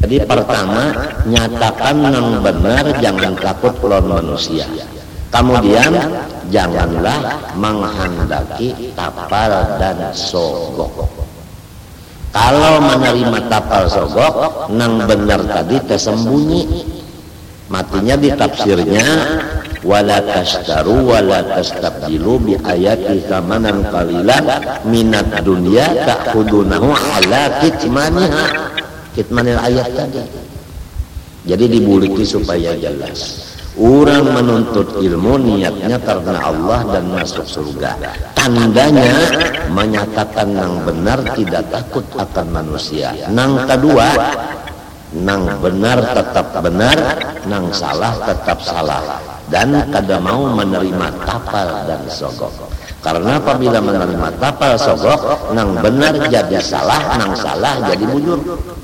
Jadi pertama nyatakan yang benar, jangan takut lawan manusia. Kemudian janganlah menghendaki tapal dan sogok. Kalau menerima tapal sogok, nang benar tadi tersembunyi. Matinya di tafsirnya wala tashtaru wala tastabdilu bi ayati thamanan qalilan minad dunya ta'khudunahu ala kitmaniha. Kitmanil ayat tadi. Jadi dibuliki supaya jelas. Orang menuntut ilmu niatnya karena Allah dan masuk surga. Tandanya menyatakan yang benar, tidak takut akan manusia. Nang kedua, nang benar tetap benar, nang salah tetap salah. Dan kada mau menerima tapal dan sogok. Karena apabila menerima tapal sogok, nang benar jadi salah, nang salah jadi bujur.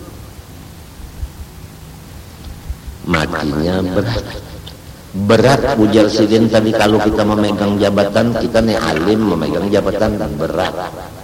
Matinya berat ujar sidin tadi. Kalau kita memegang jabatan, kita nih alim memegang jabatan dan berat.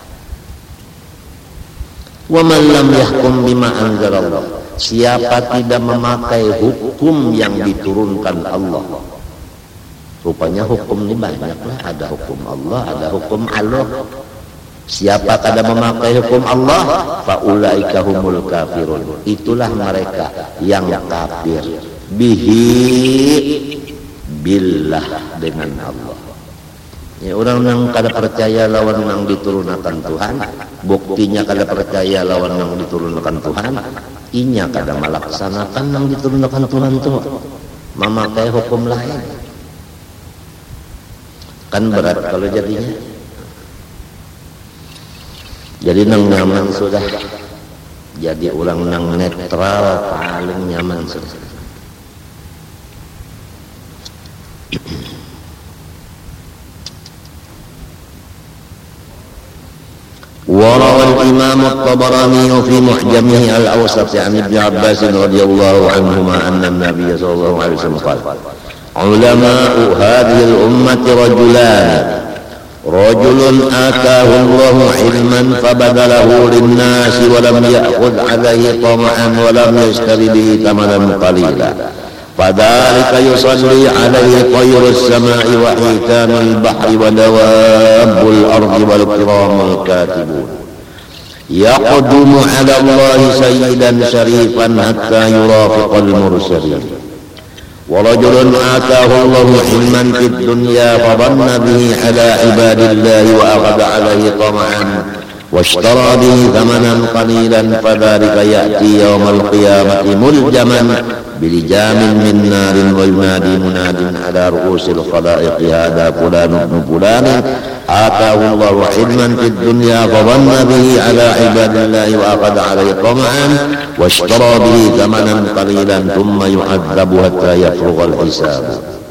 Wa man lam yahkum bima anzalallah, siapa tidak memakai hukum yang diturunkan Allah. Rupanya hukum ini banyak lah, ada hukum Allah, ada hukum Allah. Siapa kada memakai hukum Allah, faulaika humul kafirun, itulah mereka yang kafir. Bihi billah, dengan Allah. Ya, orang yang kada percaya lawan yang diturunkan Tuhan, buktinya kada percaya lawan yang diturunkan Tuhan, inya kada melaksanakan yang diturunkan Tuhan tuh, memakai hukum lain. Kan berat kalau jadinya. Jadi nang nyaman sudah. Jadi ulang nang netral paling nyaman sudah. وروى الإمام الطبراني في معجمه الأوسط عن ابن عباس رضي الله عنهما أن النبي صلى الله عليه وسلم قال علماء هذه الأمة رجلان رجل آتاه الله علما فبذله للناس ولم يأخذ عليه طمعا ولم يشتري به ثمنا قليلا فذلك يصلي عليه طير السماء وحيتان البحر ودواب الأرض والكرام الكاتبون يقدم على الله سيدا شريفا حتى يرافق المرسلين ورجل آتاه الله علما في الدنيا فظن به على عباد الله وأخذ عليه طمعا واشترى به ثمنا قليلا فذلك يأتي يوم القيامة ملجما بلجام من نار وينادي مناد على رؤوس الخلائق هذا فلان ابن فلان آتاه الله علما في الدنيا فظن به على عباد الله وأخذ عليه طمعا واشترى به ثمنا قليلا ثم يعذب حتى يفرغ الحساب.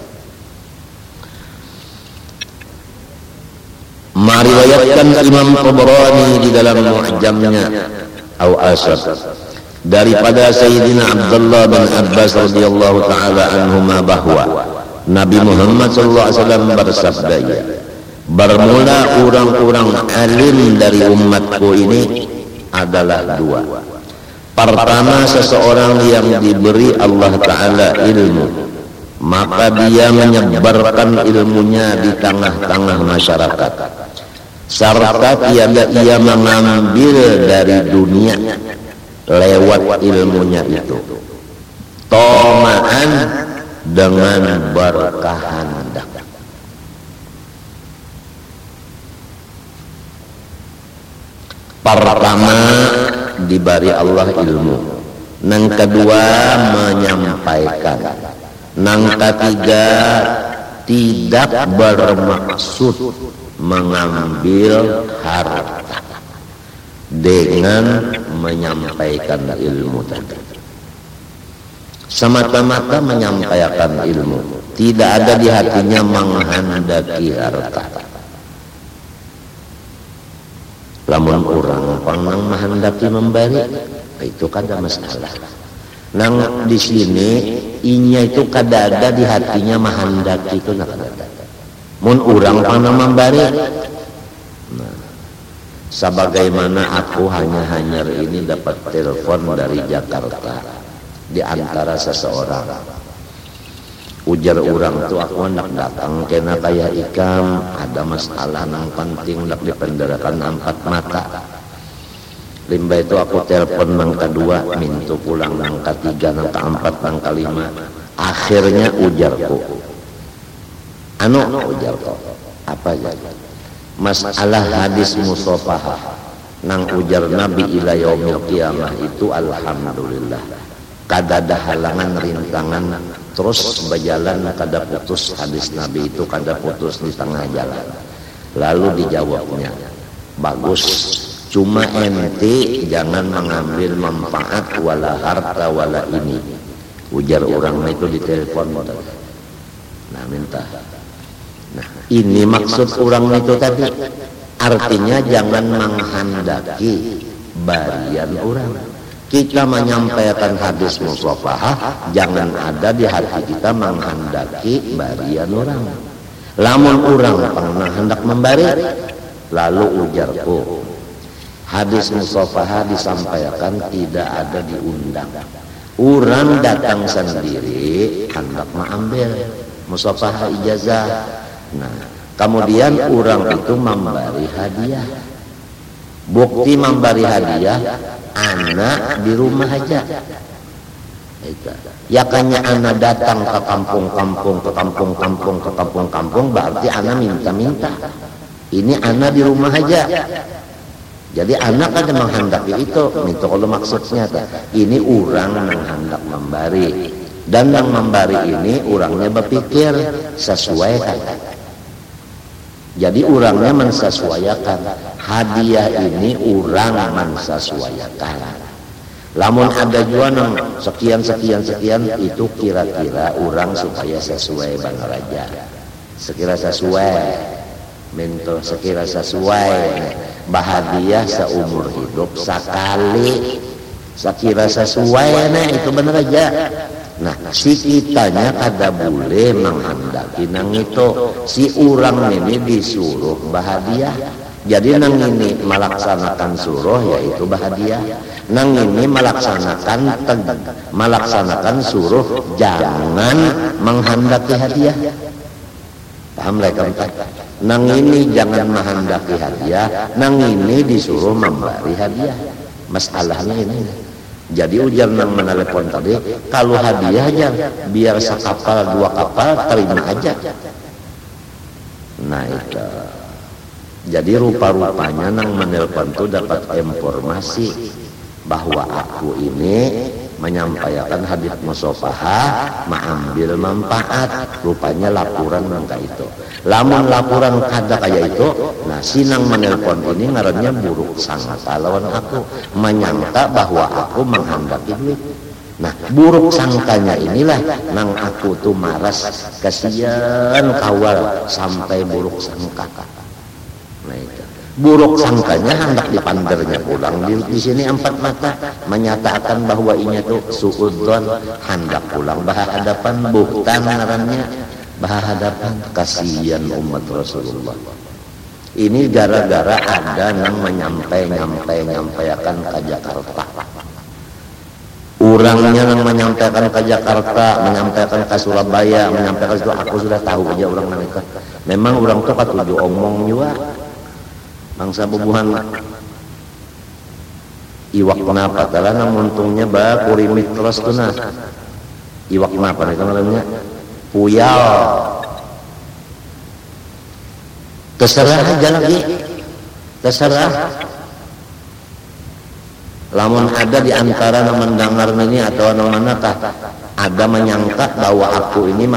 Meriwayatkan Imam Tabrani di dalam Mu'jamnya atau Asad daripada Sayyidina Abdullah bin Abbas radhiyallahu taala anhuma bahwa Nabi Muhammad sallallahu alaihi wasallam bersabda, bermula orang-orang alim dari umatku ini adalah dua. Pertama, seseorang yang diberi Allah taala ilmu, maka dia menyebarkan ilmunya di tengah-tengah masyarakat, serta tiada ia mengambil dari dunia lewat ilmunya itu, tomaan dengan berkehendak. Pertama, diberi Allah ilmu. Yang kedua, menyampaikan. Yang ketiga, tidak bermaksud mengambil harta dengan menyampaikan ilmu tadi. Semata-mata menyampaikan ilmu, tidak ada di hatinya menghendaki harta. Lamun orang pangang menghendaki memberi, itu kada masalah. Nang di sini inya itu kada ada di hatinya menghendaki, itu nak ada. Mun orang pangang memberi. Nah, sebagaimana aku hanya ini dapat telepon dari Jakarta. di antara seseorang. Ujar orang tu aku hendak datang kena kaya ikam, ada masalah nang penting hendak dipenderakan 4 mata. Limba itu aku telepon nang kedua, mintu pulang nang ketiga, nang keempat, nang kelima. Akhirnya ujarku, ujarku, apa ya? Masalah hadis musafahah nang ujar Nabi ila yaumil qiyamah itu alhamdulillah kada ada halangan rintangan terus berjalan, kada putus hadis Nabi itu, kada putus di tengah jalan. Lalu dijawabnya, bagus, cuma ente jangan mengambil manfaat wala harta wala ini. Ujar orang itu di telepon. Nah minta. Nah ini maksud orang itu tadi. Artinya jangan menghendaki barian orang. Kita menyampaikan hadis musafahah, jangan ada di hati kita menghendaki barian orang. Lamun orang pernah hendak membari, lalu ujarku, hadis musafahah disampaikan tidak ada diundang. Orang datang sendiri hendak mengambil musafahah ijazah. Nah, kemudian orang itu memberi hadiah. Bukti memberi hadiah, anak di rumah aja. Ya kanya anak datang ke kampung-kampung, ke kampung-kampung, ke kampung-kampung, berarti anak minta-minta. Ini anak di rumah aja. Jadi anak ada menghendaki itu, itu kalau maksudnya. Ini orang menghendak memberi. Dan yang memberi ini orangnya berpikir sesuai kan. Jadi orangnya mensesuaikan. Hadiah ini orang mensesuaikan. Lamun ada juga nang sekian itu kira-kira orang supaya sesuai bang raja. Sekira sesuai, mentor sekira sesuai. Bahadiah seumur hidup sekali. Sekira sesuai itu benar aja. Nah, si kitanya kada boleh menghendaki nang itu. Si orang ini disuruh bahadiah. Jadi nang ini melaksanakan suruh yaitu bahadiah. Nang ini melaksanakan suruh jangan menghendaki hadiah. Paham mereka? Nang ini jangan menghendaki hadiah, nang ini disuruh memberi hadiah. Masalahnya ini. Jadi ujar nang menelepon tadi, kalau hadiah aja biar sekapal 2 kapal terima aja. Nah itu. Jadi rupa-rupanya nang menelpon itu dapat informasi bahwa aku ini menyampaikan hadis musafahah, mengambil manfaat. Rupanya laporan nangka itu. Lamun laporan kada kayak itu, nah sinang menelpon ini ngarannya buruk sangka lawan aku, menyangka bahwa aku menghendaki duit. Nah buruk sangkanya inilah nang aku tuh maras, kasihan kawal sampai buruk sangka. Nah itu buruk sangkanya hendak dipandernya pulang di sini 4 mata menyatakan bahwa inya tuh suudzon hendak pulang bahadapan buhtan ngarannya bahadapan. Kasihan umat Rasulullah ini gara-gara ada yang menyampaikan ke Jakarta. Orangnya yang menyampaikan ke Jakarta, menyampaikan ke Surabaya, menyampaikan itu aku sudah tahu aja orang mereka. Memang orang tuh katuju omong juga. Bangsa bubuhan iwak kenapa? Karena nang untungnya bah kurimit terus tuh nah. Iwak kenapa nih namanya? Puyal. Terserah aja lagi. Terserah. Lamun ada di antara yang mendengar ini atau manakah ada menyangka bahwa aku ini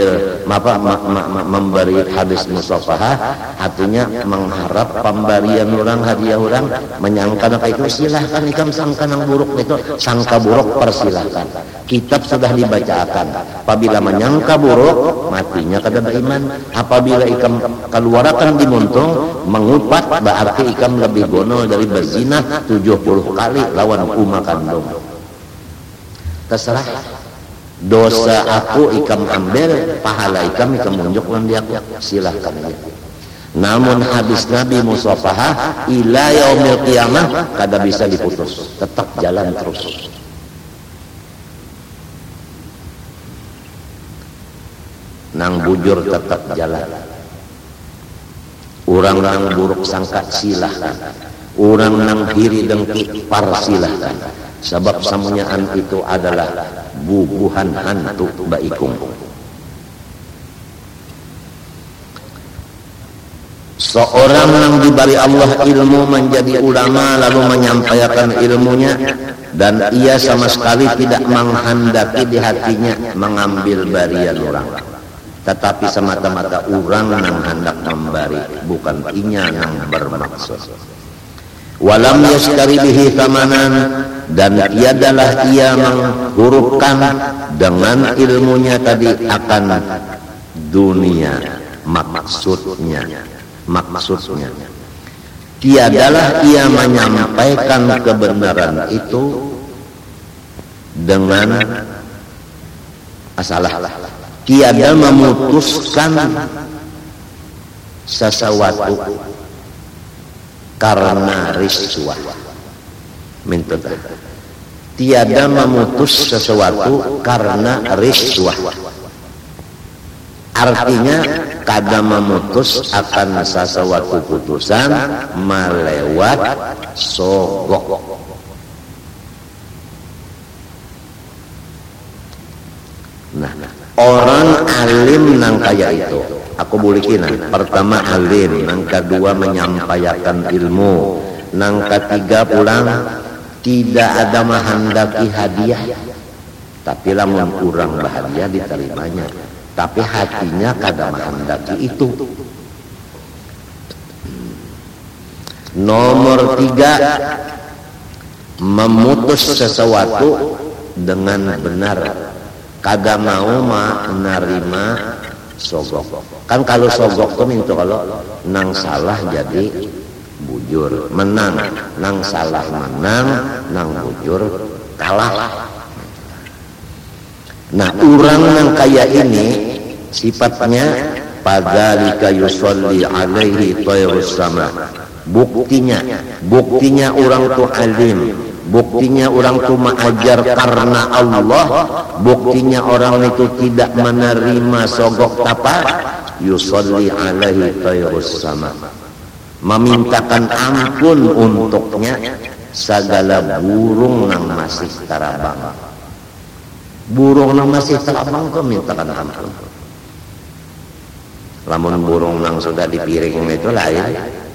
memberi hadis musafahah, artinya mengharap pemberian orang, hadiah orang, menyangka itu silahkan ikam sangka yang buruk itu, sangka buruk persilahkan. Kitab sudah dibacakan. Apabila menyangka buruk, matinya kada beriman. Apabila ikam keluarakan dimuntung, mengupat berarti ikam lebih gonol dari berzina 70 kali lawan umma kandung. Terserah. Dosa aku ikam ambil, pahala ikam munjuk dia silahkan aja. Namun hadis Nabi musafahah ila yaumil qiyamah kada bisa diputus, tetap jalan terus. nang bujur tetap jalan. Urang nang buruk sangka silahkan, urang nang hiri dengki par silahkan, sebab samunyaan itu adalah bubuhan hantu baikung. Seorang yang diberi Allah ilmu menjadi ulama lalu menyampaikan ilmunya, dan ia sama sekali tidak menghendaki di hatinya mengambil barian orang, tetapi semata-mata orang yang hendak memberi, bukan inya yang bermaksud. Walam yashtari bihi thamanan, dan tiadalah ia menghurufkan dengan ilmunya tadi akan dunia maksudnya. Tiadalah ia menyampaikan kebenaran itu dengan asalah. Tiada memutuskan sesuatu karena riswah. Tiada memutus sesuatu karena riswah. Artinya kada memutus akan sesuatu putusan melewat sogok. Nah, orang alim nang kaya itu, aku bulikinan. Pertama alim, nang kedua menyampaikan ilmu, nang ketiga pulang tidak ada menghendaki hadiah, tapi lamun kurang bahagia diterimanya. Tapi hatinya kada menghendaki itu. Nomor 3, memutus sesuatu dengan benar, kada mau menerima sogok. Kan kalau sogok tuh minta kalau nang salah jadi bujur menang, nang salah menang, nang bujur kalah. Nah, orang yang kaya ini sifatnya padzalika yusolli alaihi tayrus sama. Buktinya orang tuh alim, buktinya orang tuh mengajar karena Allah, buktinya orang itu tidak menerima sogok apa? Yusolli alaihi tayrus sama. Memintakan ampun untuknya segala burung yang masih terabang. Burung nang masih terabang tuh mintakan ampun. Lamun burung nang sudah di piring itu lain.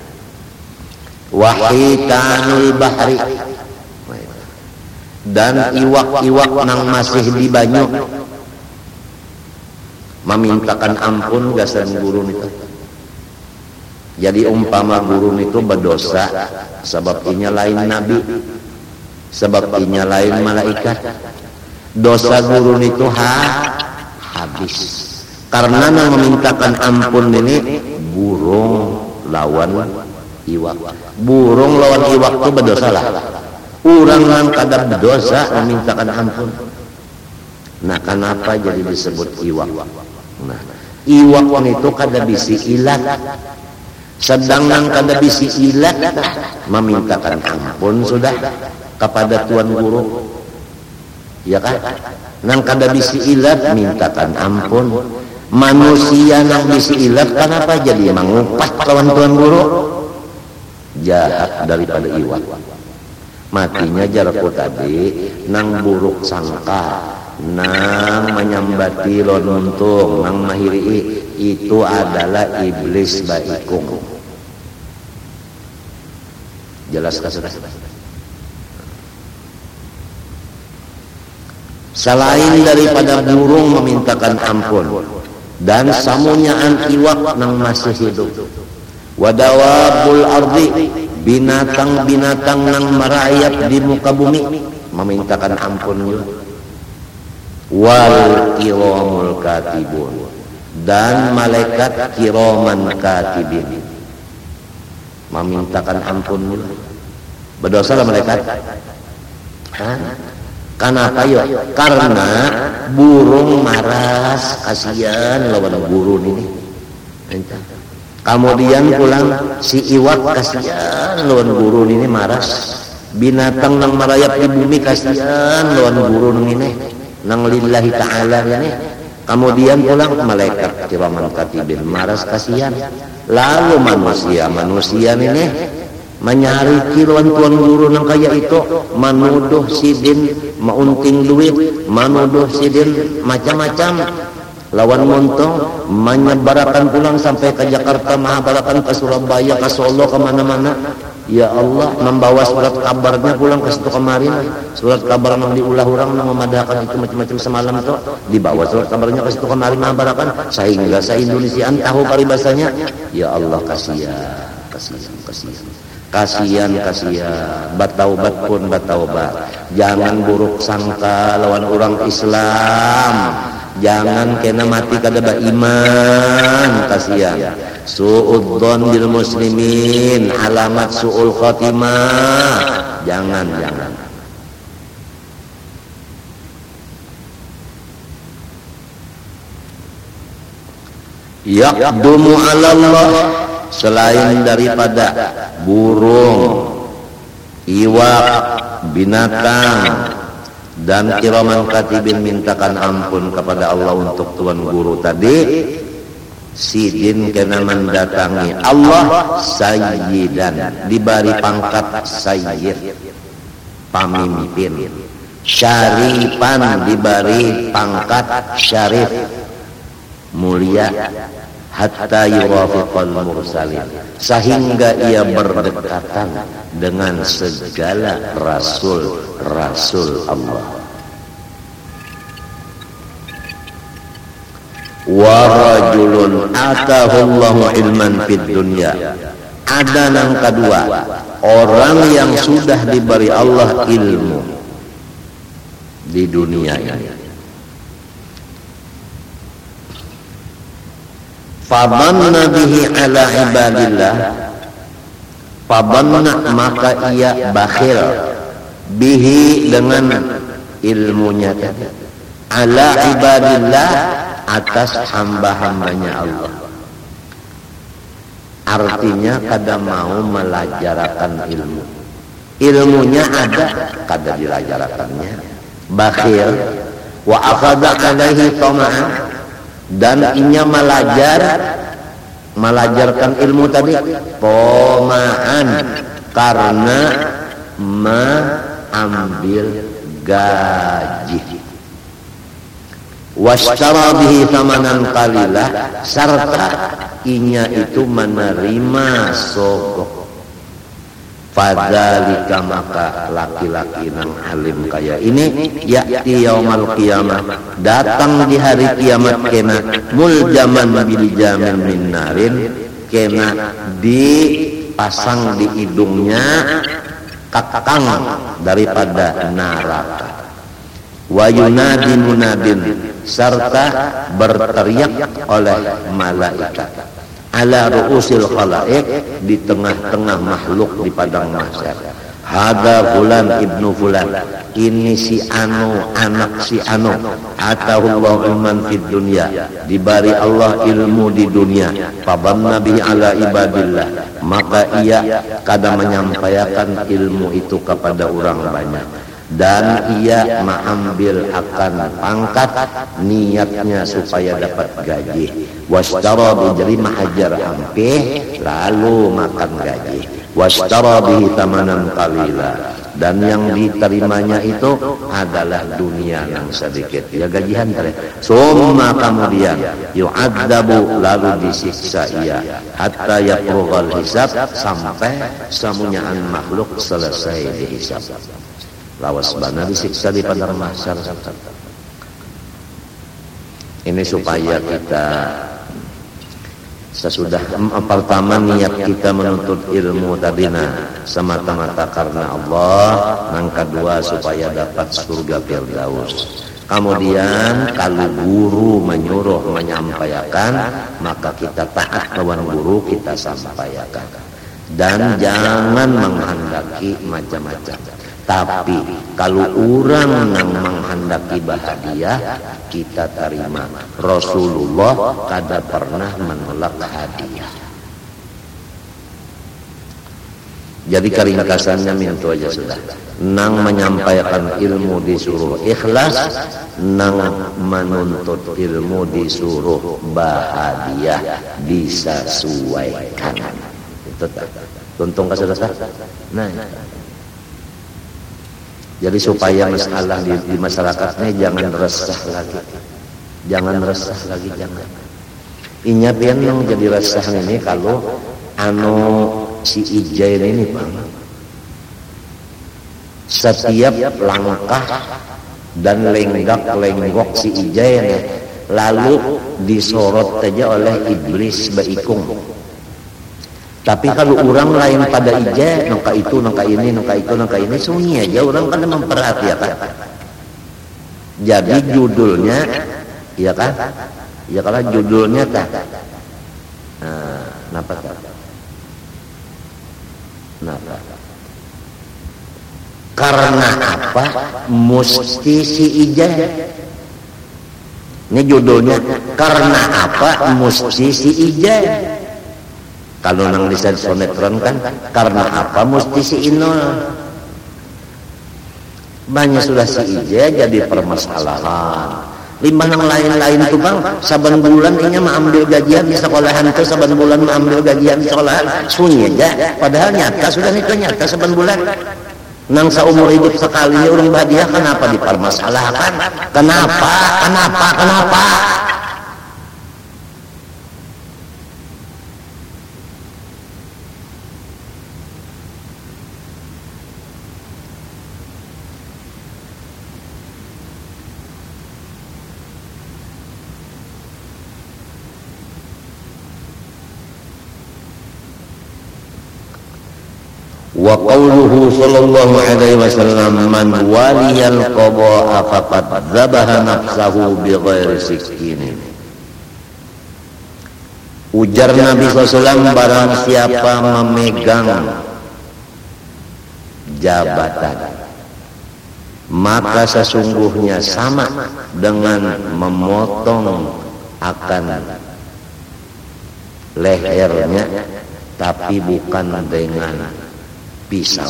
Wahitanul bahri, dan iwak-iwak nang masih di banyu memintakan ampun gasan burung itu. Jadi umpama burung itu berdosa, sebab inya lain nabi, sebab inya lain malaikat. Dosa gurun itu habis. Karena yang memintakan ampun ini burung lawan iwak. Burung lawan iwak itu berdosa lah. Orang yang kadar berdosa memintakan ampun. Nah, kenapa jadi disebut iwak? Nah, iwak itu kada bisi ilat. Sedangkan kada bisi ilat memintakan ampun sudah kepada tuan guru. Ya kan? Nang kada bisi ilat mintakan ampun. Manusia nang bisi ilat kenapa jadi mengupas lawan tuan guru? Jahat daripada iwak. Matinya jarakku tadi nang buruk sangka, nang menyambati lawan untung, nang mahiri, itu adalah iblis baikung. Jelas kasih. Selain daripada burung memintakan ampun dan samunyaan iwak nang masih hidup, wadawabul ardi, binatang-binatang nang merayap di muka bumi memintakan ampun juga. Wal kiramul katibun, dan malaikat kiraman katibin memintakan ampun juga. Berdosa lah malaikat. Kenapa yo? Karena burung maras, kasihan lawan burung ini. Kemudian pulang si iwak, kasihan lawan burung ini maras. Binatang nang merayap di bumi, kasihan lawan burung ini. Nang lillahi ta'ala ini Kemudian pulang malaikat kiraman katibin maras kasihan. Lalu manusia ini menyari kiluan tuan guru nang kaya itu, menuduh sidin maunting duit, menuduh sidin macam-macam lawan montong, menyebarkan pulang sampai ke Jakarta, Mahabarakan ke Surabaya, ke Solo, kemana-mana. Ya Allah, membawa surat kabarnya pulang ke situ kemarin. Surat kabar yang diulah orang yang memadahkan itu macam-macam semalam itu, dibawa surat kabarnya ke situ kemarin Mahabarakan, sehingga se-Indonesiaan tahu paribasanya. Ya Allah, kasihan. Bataubat pun bataubat. Jangan buruk sangka lawan orang Islam. Jangan kena mati kada beriman, kasihan. Su'udzon bil muslimin, alamat su'ul khotimah. Jangan. Yaqdumu 'ala Allah, selain daripada burung, iwak, binatang dan kiraman katibin mintakan ampun kepada Allah untuk tuan guru tadi. Sidin kena mendatangi Allah sayyidan, diberi pangkat sayyid, pamimpin. Syarifan, diberi pangkat syarif, mulia. Hatta yurafiqal mursalin, sehingga ia berdekatan dengan segala rasul Allah. Wa rajulun atahullahu ilman fid dunya, ada yang kedua, orang yang sudah diberi Allah ilmu di dunia ini. Fabanna bihi ala ibadillah, fabanna maka ia bakhil bihi dengan ilmunya tadi, ala ibadillah atas hamba-hambanya Allah. Artinya kada mau melajarakan ilmu, ilmunya ada kada dilajarakannya, bakhil. Wa akhadha alaihi tama'an, dan inya melajarkan ilmu tadi pomaan, karena mengambil gaji. Washtara bihi thamanan qalilah, serta inya itu menerima sogok. Fadzalika, maka laki-laki nang alim kaya ini, ya'ti yaumal qiyamah, datang di hari kiamat kena muljaman bil jamin min narin, kena dipasang di hidungnya kakang daripada neraka. Wa yunadi munadin, serta berteriak oleh malaikat ala ru'usil khalaik, di tengah-tengah makhluk di padang mahsyar. Hada fulan ibnu fulan, ini si anu, anak si anu. Atahullahu ilman fid dunya, diberi Allah ilmu di dunia. Fabanna bihi ala ibadillah, maka ia kada menyampaikan ilmu itu kepada orang banyak, dan ia mengambil akan pangkat, niatnya supaya dapat gaji. Washtara bijrima hajar ampih, lalu makan gaji. Washtara bihi tamanan qalila, dan yang diterimanya itu adalah dunia yang sedikit, ya gajian tadi. Summa kemudian yu'adzabu, lalu disiksa ia, hatta yafrughal hisab, sampai semuanyaan makhluk selesai dihisab. Lawas bana disiksa di padang mahsyar. Ini supaya kita sesudah pertama niat kita menuntut ilmu tadina semata-mata karena Allah, yang kedua supaya dapat surga firdaus. Kemudian kalau guru menyuruh menyampaikan, maka kita taat kawan guru, kita sampaikan, dan jangan menghendaki macam-macam. Tapi kalau orang yang menghendaki bahagia, kita terima. Rasulullah kada pernah menolak hadiah. Jadi keringkasannya mintu aja sudah. Nang menyampaikan ilmu disuruh ikhlas, nang menuntut ilmu disuruh bahagia, disesuaikan. Itu tuntung ke saudara. Nah, jadi supaya masalah di masyarakatnya jangan resah lagi. Jangan resah lagi, jangan. Inya pian jadi resah ini kalau si Ijain ini Bang, setiap langkah dan lenggak-lenggok si Ijain lalu disorot saja oleh iblis baikung. Tapi kalau orang lain pada Ijain, nangka itu, nangka ini, nangka itu, nangka ini, sunyi aja orang kan memperhatikan. Jadi judulnya, iya kan? Ya kalau judulnya tak, kenapa tak? Kenapa? Karena apa? Musti si Ijain. Ini judulnya. Karena apa? Musti si Ijain. Kalau nang di sonetron kan, karena apa? Musti si Inul. Banyak sudah si Ijain jadi permasalahan. Limbah yang lain-lain itu Bang, saban bulan ini mengambil gajian di sekolahan itu, saban bulan mengambil gajian di sekolahan, sunyi aja. Padahal nyata sudah itu nyata saban bulan. Nang seumur hidup sekali orang bahagia, kenapa dipermasalahkan? Kenapa? Wa qawluhu sallallahu alaihi wasallam man waliyal qada'a faqad dzabaha nafsahu bighairi sikinin. Ujar Nabi SAW, barang siapa memegang jabatan maka sesungguhnya sama dengan memotong akan lehernya, tapi bukan dengan pisau.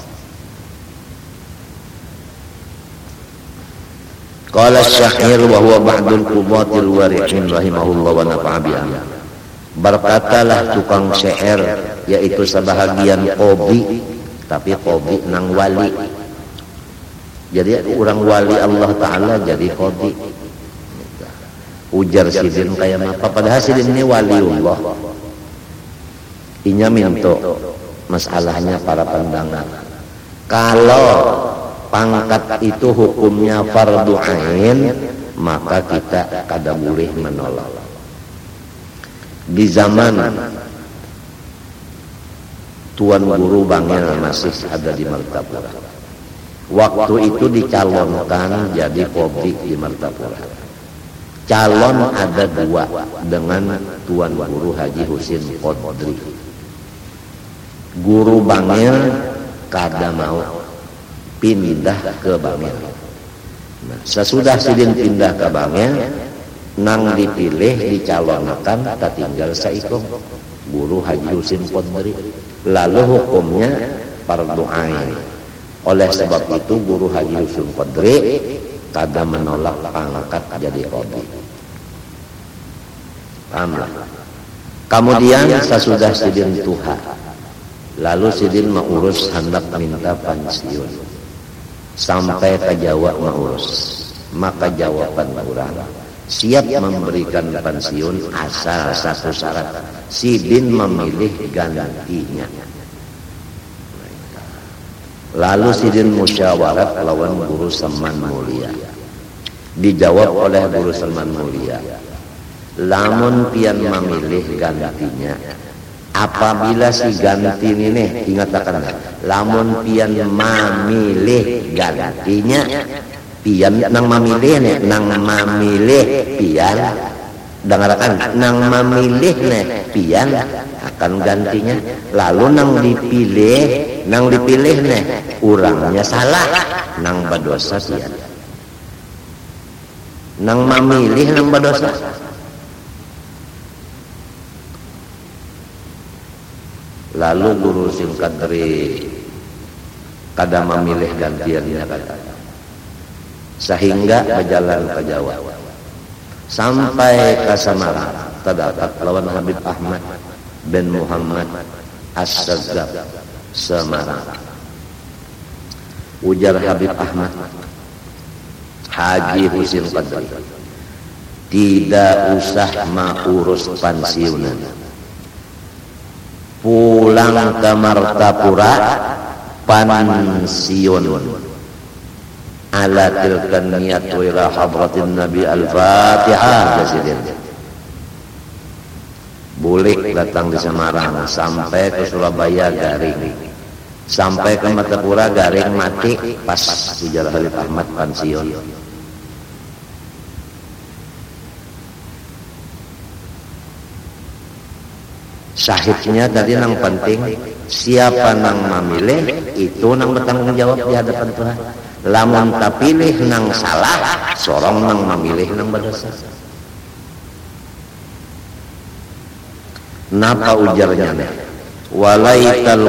Qala Syahir wa huwa ba'dul qubatil wari'in rahimahullah wa nafa'a biha. Berkatalah tukang syair, yaitu sebahagian qobi, tapi qobi nang wali. Jadi orang wali Allah Ta'ala jadi qobi. Ujar sidin kayak apa? Padahal sidin ini waliullah. Inya minto masalahnya para pandangan. Kalau pangkat itu hukumnya fardu ain, maka kita kada boleh menolak. Di zaman Tuan Guru Bangil masih ada di Martapura, waktu itu dicalonkan jadi qobi di Martapura. Calon ada dua dengan Tuan Guru Haji Husin Qodri. Guru Bangil kada mau pindah ke Bangil. Nah, sesudah sidin pindah ke Bangil, nang dipilih dicalonkan tak tinggal saikung Guru Haji Husin Qodri. Lalu hukumnya fardu ain. Oleh sebab itu Guru Haji Husin Qodri kada menolak pangkat jadi qobi. Pahamlah. Kemudian sesudah sidin tuha, lalu sidin mengurus hendak minta pensiun, sampai ke Jawa mengurus, maka jawaban orang siap memberikan pensiun asal satu syarat, sidin memilih gantinya. Lalu sidin musyawarat lawan Guru Salman Mulia. Dijawab oleh Guru Salman Mulia, lamun pian memilih gantinya, apabila si ganti ini, ingatkan, lamun pian memilih gantinya, pian nang memilih nih, nang memilih pian, dengarkan, nang memilih nih pian akan gantinya. Lalu nang dipilih nih, urangnya salah, nang berdosa pian. Nang memilih nang berdosa. Lalu guru Singkadri kada memilih gantiannya kata. Sehingga berjalan ke Jawa. Sampai ke Samarang terdapat lawan Habib Ahmad bin Muhammad As-Saggab Semarang. Ujar Habib Ahmad, Haji Husin Qadri, tidak usah mengurus pensiunan, pulang ke Martapura pensiun ala tilkan niyat ila hadratin Nabi Al-Fatihah. Presiden boleh datang di Semarang sampai ke Surabaya garing, sampai ke Martapura garing mati pas ujar Habib Ahmad pensiun. Syahidnya tadi nang penting, siapa nang memilih itu nang bertanggung jawab di hadapan Tuhan. Lamun tak pilih nang salah, sorong nang memilih nang berdosa. Napa ujarnya nih? Walaital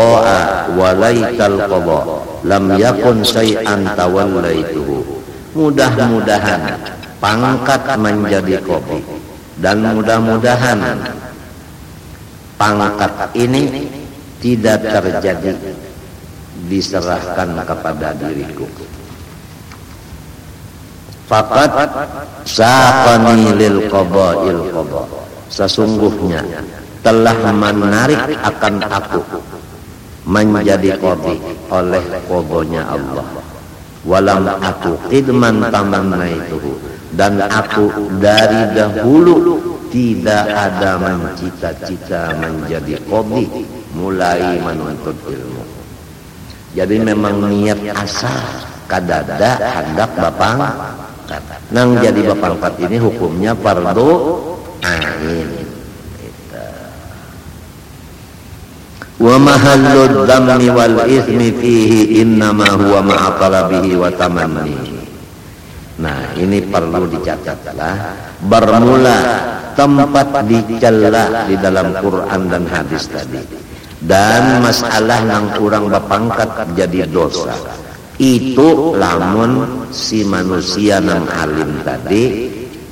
qada lam yakun syai'an tawallaituhu. Mudah-mudahan pangkat menjadi qadhi, dan mudah-mudahan pangkat ini tidak terjadi diserahkan kepada diriku. Faqad saqani lil qada'il qada, sesungguhnya telah menarik akan aku menjadi qadhi oleh qadanya Allah. Walam aku qidman tamannaituhu, dan aku dari dahulu tidak ada mencita-cita menjadi qadhi mulai menuntut ilmu. Jadi memang niat asal kadada hendak bapangkat. Nang jadi bapangkat ini hukumnya fardu ain. Wa mahallud dhammi wal ithmi fihi innama huwa ma'a talabihi wa tamannihi. Nah, ini perlu dicatatlah. Bermula tempat dicela di dalam Quran dan hadis tadi, dan masalah nang kurang bapangkat jadi dosa, itu lamun si manusia nang alim tadi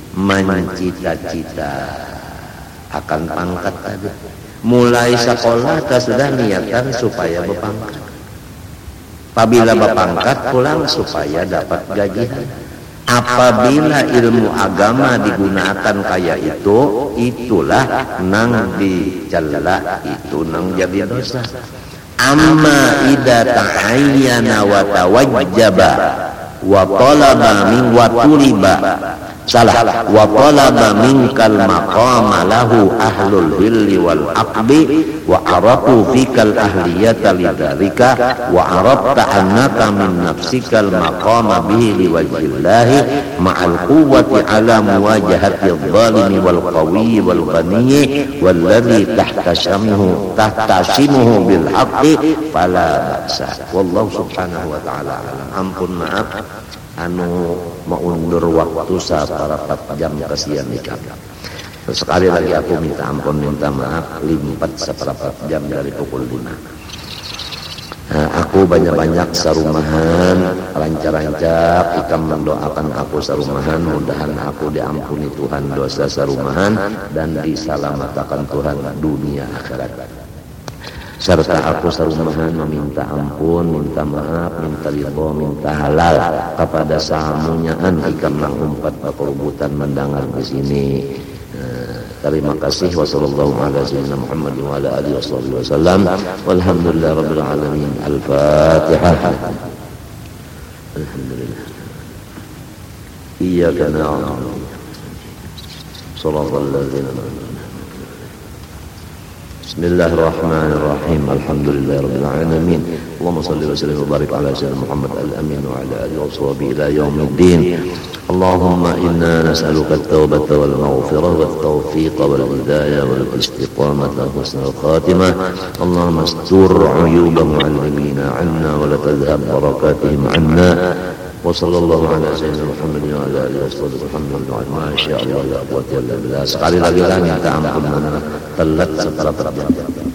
mencita-cita akan pangkat tadi. Mulai sekolah kita sudah niatkan supaya bapangkat. Apabila bapangkat pulang supaya dapat gajian. Apabila ilmu agama digunakan kayak itu, itulah nang dicela, itu nang jadi dosa. Amma idza ta'ayyana wa tawajjaba wa talaba min wa tuliba salah wa talaba minkal maqama lahu ahlul hilli wal aqdi wa arafu fikal ahliyata lidzalika wa arafta annaka min nafsikal maqama bihi liwajhillahi ma'al quwwati ala muwajahati adh-dhalimi wal qawiyyi wal ghaniyyi walladhi tahtasimuhu bil haqqi fala ba'sa. Wallahu subhanahu wa ta'ala alam. Ampun maaf anu mengundur waktu seperempat jam kesian nikah. Sekali lagi aku minta ampun, minta maaf, lipat seperempat jam dari pukul 5. Aku banyak-banyak sarumahan, lancar-lancar, ikam mendoakan aku sarumahan, mudahan aku diampuni Tuhan dosa sarumahan dan diselamatkan Tuhan dunia akhirat. Serta aku sarumahan meminta ampun, minta maaf, minta ridho, minta halal kepada samunyaan ikam lang umpat kerubutan mendengar di sini. Terima kasih. Wassallallahu ala sayyidina Muhammad wa ala alihi wasallam. Walhamdulillah rabbil alamin. Al-Fatihah. Alhamdulillah. Iyyaka na'budu shiratal ladzina an'amta. Bismillahirrahmanirrahim. Alhamdulillahirabbil alamin. Allahumma shalli wa sallim wa barik ala sayyidina Muhammad al-amin wa ala alihi wa sahbihi ila yaumiddin. Allahumma inna nas'aluka at-taubata wal maghfirah wat tawfiq wal hidayah wal istiqamah wa husnal khatimah. Allahumma astur 'uyuba mu'allimina 'anna wa la tadhhab barakatihim 'anna. Wa sallallahu ala sayyidina Muhammad wa ala alihi wasallam. Alhamdulillah, masya Allah, la quwwata illa billah. Sekali lagi lah minta ampun mana telat setelah terjadi.